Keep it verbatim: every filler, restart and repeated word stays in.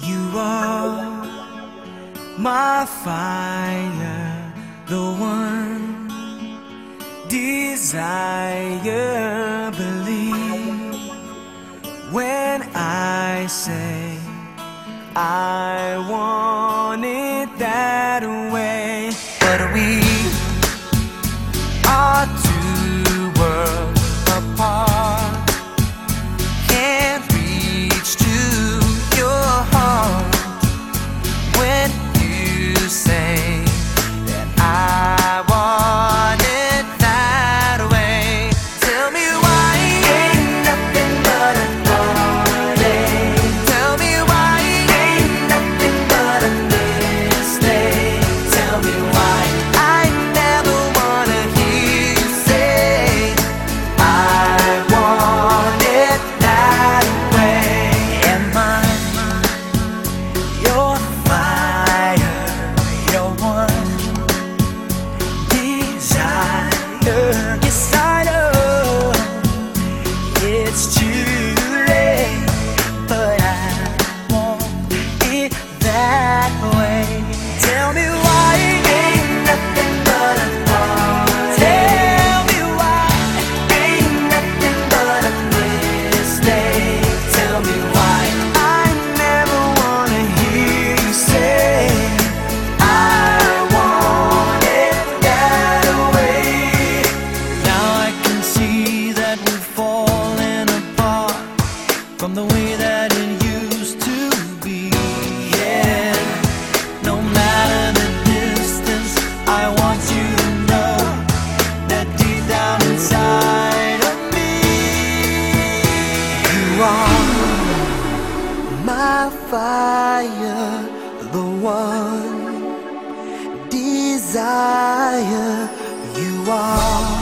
You are my fire, the one desire. Believe when I say I want it that way. But we are two worlds apart, can't reach to your heart when you say that I want it that way. Tell me why ain't nothing but a heartache. Tell me why ain't nothing but a mistake. Tell me why I never wanna hear you say I want it that way. Am I your fire, your one desire? Yes, I know it's too late, but I want it that way. Tell me why ain't nothing but a heartache. Tell me why ain't nothing but a mistake. Tell me why I never wanna hear you say I want it that way. Now I can see that we're falling apart from the way that it used to be. Yeah, no matter the distance, I want you to know that deep down inside of me, you are my fire, the one desire. You are